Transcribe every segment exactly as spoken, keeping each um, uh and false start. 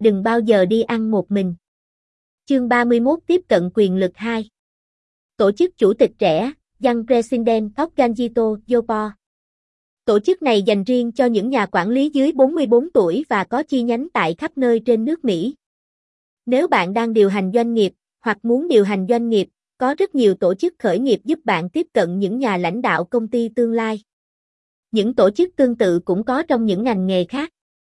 đừng bao giờ đi ăn một mình. Chương ba mươi mốt tiếp cận quyền lực hai. Tổ chức chủ tịch trẻ, Young President of Ganjito, Yopo. Tổ chức này dành riêng cho những nhà quản lý dưới bốn mươi bốn tuổi và có chi nhánh tại khắp nơi trên nước Mỹ. Nếu bạn đang điều hành doanh nghiệp, hoặc muốn điều hành doanh nghiệp, có rất nhiều tổ chức khởi nghiệp giúp bạn tiếp cận những nhà lãnh đạo công ty tương lai. Những tổ chức tương tự cũng có trong những ngành nghề khác.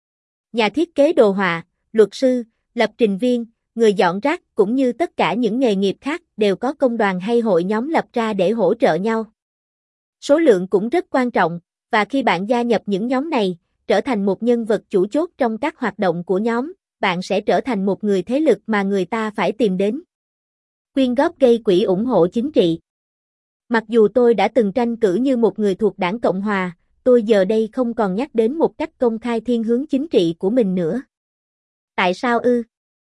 Nhà thiết kế đồ họa, luật sư, lập trình viên, người dọn rác cũng như tất cả những nghề nghiệp khác đều có công đoàn hay hội nhóm lập ra để hỗ trợ nhau. Số lượng cũng rất quan trọng, và khi bạn gia nhập những nhóm này, trở thành một nhân vật chủ chốt trong các hoạt động của nhóm, bạn sẽ trở thành một người thế lực mà người ta phải tìm đến. Quyên góp gây quỹ ủng hộ chính trị. Mặc dù tôi đã từng tranh cử như một người thuộc Đảng Cộng Hòa, tôi giờ đây không còn nhắc đến một cách công khai thiên hướng chính trị của mình nữa. Tại sao ư?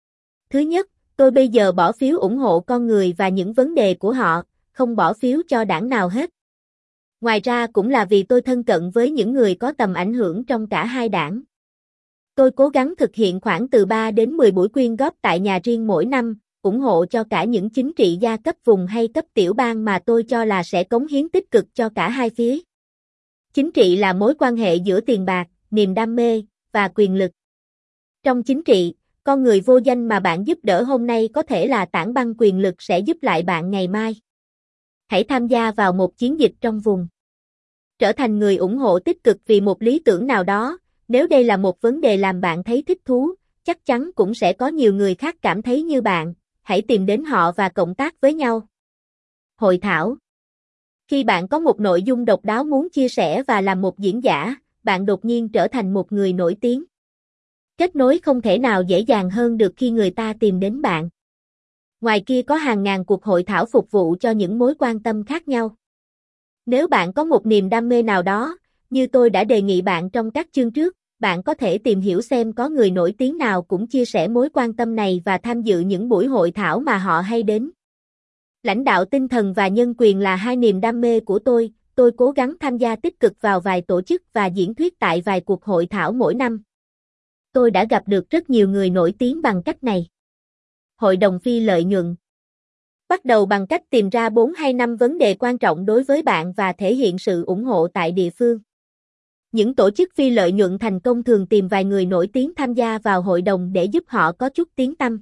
Thứ nhất, tôi bây giờ bỏ phiếu ủng hộ con người và những vấn đề của họ, không bỏ phiếu cho đảng nào hết. Ngoài ra cũng là vì tôi thân cận với những người có tầm ảnh hưởng trong cả hai đảng. Tôi cố gắng thực hiện khoảng từ ba đến mười buổi quyên góp tại nhà riêng mỗi năm, ủng hộ cho cả những chính trị gia cấp vùng hay cấp tiểu bang mà tôi cho là sẽ cống hiến tích cực cho cả hai phía. Chính trị là mối quan hệ giữa tiền bạc, niềm đam mê, và quyền lực. Trong chính trị, con người vô danh mà bạn giúp đỡ hôm nay có thể là tảng băng quyền lực sẽ giúp lại bạn ngày mai. Hãy tham gia vào một chiến dịch trong vùng. Trở thành người ủng hộ tích cực vì một lý tưởng nào đó, nếu đây là một vấn đề làm bạn thấy thích thú, chắc chắn cũng sẽ có nhiều người khác cảm thấy như bạn, hãy tìm đến họ và cộng tác với nhau. Hội thảo. Khi bạn có một nội dung độc đáo muốn chia sẻ và làm một diễn giả, bạn đột nhiên trở thành một người nổi tiếng. Kết nối không thể nào dễ dàng hơn được khi người ta tìm đến bạn. Ngoài kia có hàng ngàn cuộc hội thảo phục vụ cho những mối quan tâm khác nhau. Nếu bạn có một niềm đam mê nào đó, như tôi đã đề nghị bạn trong các chương trước, bạn có thể tìm hiểu xem có người nổi tiếng nào cũng chia sẻ mối quan tâm này và tham dự những buổi hội thảo mà họ hay đến. Lãnh đạo tinh thần và nhân quyền là hai niềm đam mê của tôi, tôi cố gắng tham gia tích cực vào vài tổ chức và diễn thuyết tại vài cuộc hội thảo mỗi năm. Tôi đã gặp được rất nhiều người nổi tiếng bằng cách này. Hội đồng phi lợi nhuận. Bắt đầu bằng cách tìm ra bốn hay năm vấn đề quan trọng đối với bạn và thể hiện sự ủng hộ tại địa phương. Những tổ chức phi lợi nhuận thành công thường tìm vài người nổi tiếng tham gia vào hội đồng để giúp họ có chút tiếng tăm.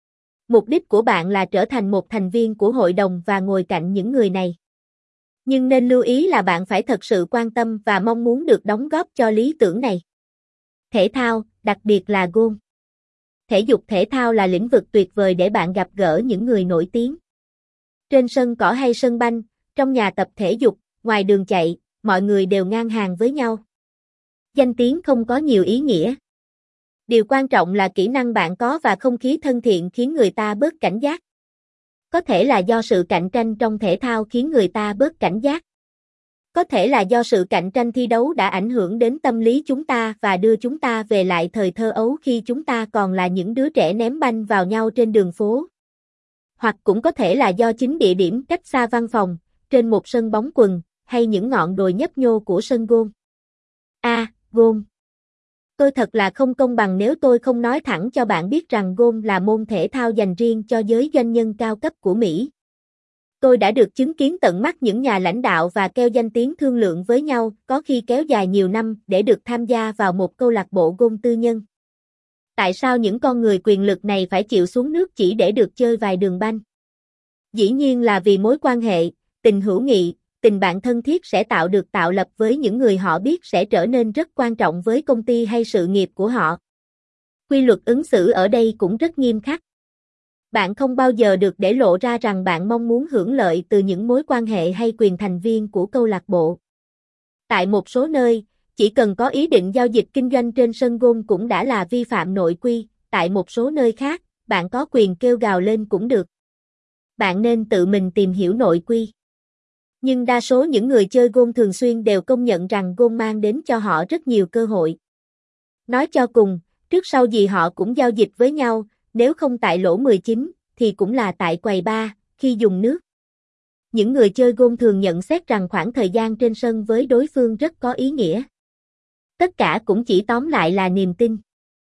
Mục đích của bạn là trở thành một thành viên của hội đồng và ngồi cạnh những người này. Nhưng nên lưu ý là bạn phải thật sự quan tâm và mong muốn được đóng góp cho lý tưởng này. Thể thao, đặc biệt là golf. Thể dục thể thao là lĩnh vực tuyệt vời để bạn gặp gỡ những người nổi tiếng. Trên sân cỏ hay sân banh, trong nhà tập thể dục, ngoài đường chạy, mọi người đều ngang hàng với nhau. Danh tiếng không có nhiều ý nghĩa. Điều quan trọng là kỹ năng bạn có và không khí thân thiện khiến người ta bớt cảnh giác. Có thể là do sự cạnh tranh trong thể thao khiến người ta bớt cảnh giác. Có thể là do sự cạnh tranh thi đấu đã ảnh hưởng đến tâm lý chúng ta và đưa chúng ta về lại thời thơ ấu khi chúng ta còn là những đứa trẻ ném banh vào nhau trên đường phố. Hoặc cũng có thể là do chính địa điểm cách xa văn phòng, trên một sân bóng quần, hay những ngọn đồi nhấp nhô của sân golf. A. À, golf. Tôi thật là không công bằng nếu tôi không nói thẳng cho bạn biết rằng golf là môn thể thao dành riêng cho giới doanh nhân cao cấp của Mỹ. Tôi đã được chứng kiến tận mắt những nhà lãnh đạo và keo danh tiếng thương lượng với nhau, có khi kéo dài nhiều năm để được tham gia vào một câu lạc bộ golf tư nhân. Tại sao những con người quyền lực này phải chịu xuống nước chỉ để được chơi vài đường banh? Dĩ nhiên là vì mối quan hệ, tình hữu nghị, tình bạn thân thiết sẽ tạo được tạo lập với những người họ biết sẽ trở nên rất quan trọng với công ty hay sự nghiệp của họ. Quy luật ứng xử ở đây cũng rất nghiêm khắc. Bạn không bao giờ được để lộ ra rằng bạn mong muốn hưởng lợi từ những mối quan hệ hay quyền thành viên của câu lạc bộ. Tại một số nơi, chỉ cần có ý định giao dịch kinh doanh trên sân golf cũng đã là vi phạm nội quy, tại một số nơi khác, bạn có quyền kêu gào lên cũng được. Bạn nên tự mình tìm hiểu nội quy. Nhưng đa số những người chơi golf thường xuyên đều công nhận rằng golf mang đến cho họ rất nhiều cơ hội. Nói cho cùng, trước sau gì họ cũng giao dịch với nhau, nếu không tại lỗ mười chín, thì cũng là tại quầy bar, khi dùng nước. Những người chơi golf thường nhận xét rằng khoảng thời gian trên sân với đối phương rất có ý nghĩa. Tất cả cũng chỉ tóm lại là niềm tin.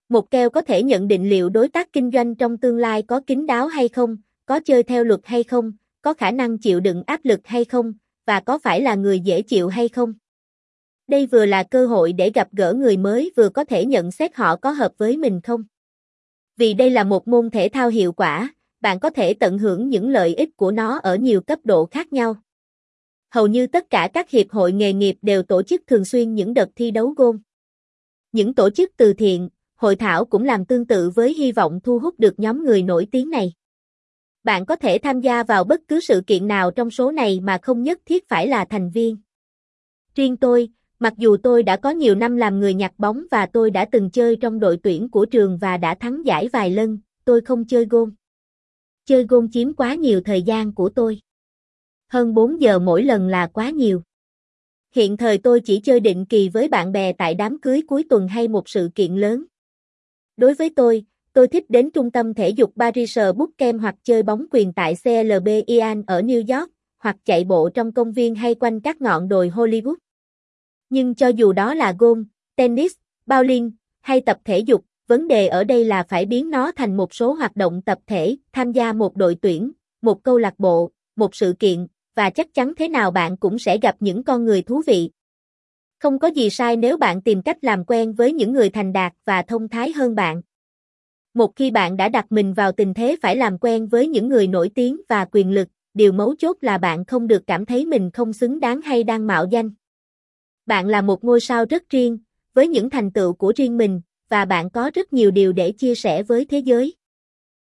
Một keo có thể nhận định liệu đối tác kinh doanh trong tương lai có kín đáo hay không, có chơi theo luật hay không, có khả năng chịu đựng áp lực hay không, và có phải là người dễ chịu hay không. Đây vừa là cơ hội để gặp gỡ người mới vừa có thể nhận xét họ có hợp với mình không. Vì đây là một môn thể thao hiệu quả, bạn có thể tận hưởng những lợi ích của nó ở nhiều cấp độ khác nhau. Hầu như tất cả các hiệp hội nghề nghiệp đều tổ chức thường xuyên những đợt thi đấu golf. Những tổ chức từ thiện, hội thảo cũng làm tương tự với hy vọng thu hút được nhóm người nổi tiếng này. Bạn có thể tham gia vào bất cứ sự kiện nào trong số này mà không nhất thiết phải là thành viên. Riêng tôi, mặc dù tôi đã có nhiều năm làm người nhặt bóng và tôi đã từng chơi trong đội tuyển của trường và đã thắng giải vài lần, tôi không chơi golf. Chơi golf chiếm quá nhiều thời gian của tôi. Hơn bốn giờ mỗi lần là quá nhiều. Hiện thời tôi chỉ chơi định kỳ với bạn bè tại đám cưới cuối tuần hay một sự kiện lớn. Đối với tôi, tôi thích đến trung tâm thể dục Paris Bootcamp hoặc chơi bóng chuyền tại xê lờ bê Ian ở New York, hoặc chạy bộ trong công viên hay quanh các ngọn đồi Hollywood. Nhưng cho dù đó là golf, tennis, bowling, hay tập thể dục, vấn đề ở đây là phải biến nó thành một số hoạt động tập thể, tham gia một đội tuyển, một câu lạc bộ, một sự kiện, và chắc chắn thế nào bạn cũng sẽ gặp những con người thú vị. Không có gì sai nếu bạn tìm cách làm quen với những người thành đạt và thông thái hơn bạn. Một khi bạn đã đặt mình vào tình thế phải làm quen với những người nổi tiếng và quyền lực, điều mấu chốt là bạn không được cảm thấy mình không xứng đáng hay đang mạo danh. Bạn là một ngôi sao rất riêng, với những thành tựu của riêng mình, và bạn có rất nhiều điều để chia sẻ với thế giới.